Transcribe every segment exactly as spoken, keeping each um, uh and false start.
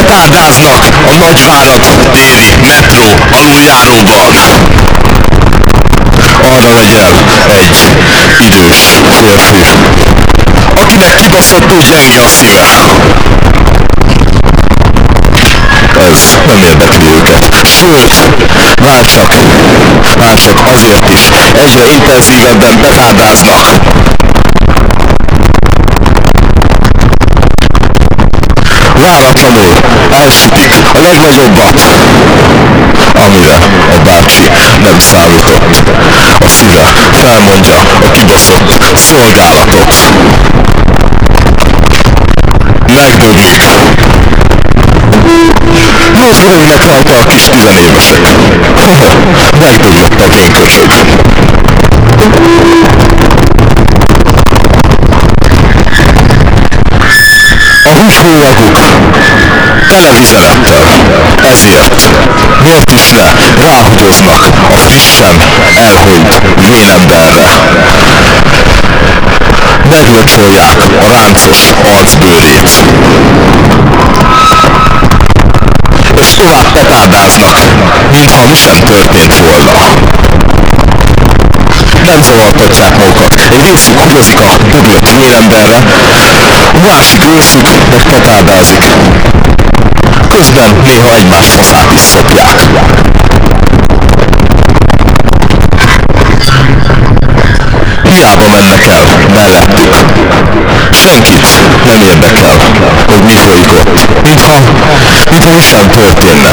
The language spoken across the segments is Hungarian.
Petárdáznak a Nagyvárad déli metró aluljáróban. Arra megy el egy idős férfi, akinek kibaszottul gyenge a szíve. Ez nem érdekli őket. Sőt, már csak, már csak azért is egyre intenzívebben petárdáznak. Váratlanul elsütik a legnagyobbat, amire a bácsi nem számított. A szíve felmondja a kibaszott szolgálatot. Megdöglik. Rozsgálnak rajta a kis tizenévesek. Megdöglött a vénköcsög. A húsbólyaguk televizelettel, ezért miért is ne ráhúgyoznak a frissen elhunyt vénemberre. Meglöcsölják a ráncos arcbőrét. És tovább petárdáznak, mintha mi sem történt volna. Nem zavartatják magukat, egy részük húgyozik a döglött vénemberre, a másik részük meg petárdázik. Közben néha egymás faszát is szopják. Hiába mennek el mellettük. Senkit nem érdekel, hogy mi folyik ott. Mintha, mintha mi sem történne.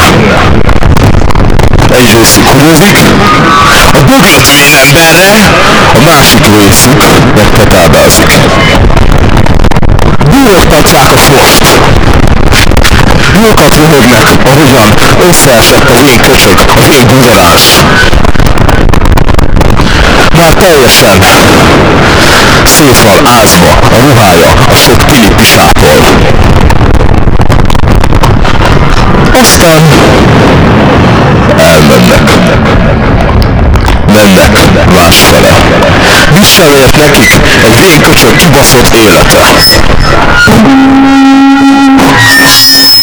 Egy részük húzik a döglött vénemberre, a másik részük meg petárdázik. Búrogtatják a fost. Jókat röhögnek, ahogyan összeesett az én köcsög, az én buzerás. Már teljesen szét van ázva a ruhája a sok tini pisától. Aztán elmennek. Mennek másfele. Mi sem ért nekik egy vénköcsög kibaszott élete.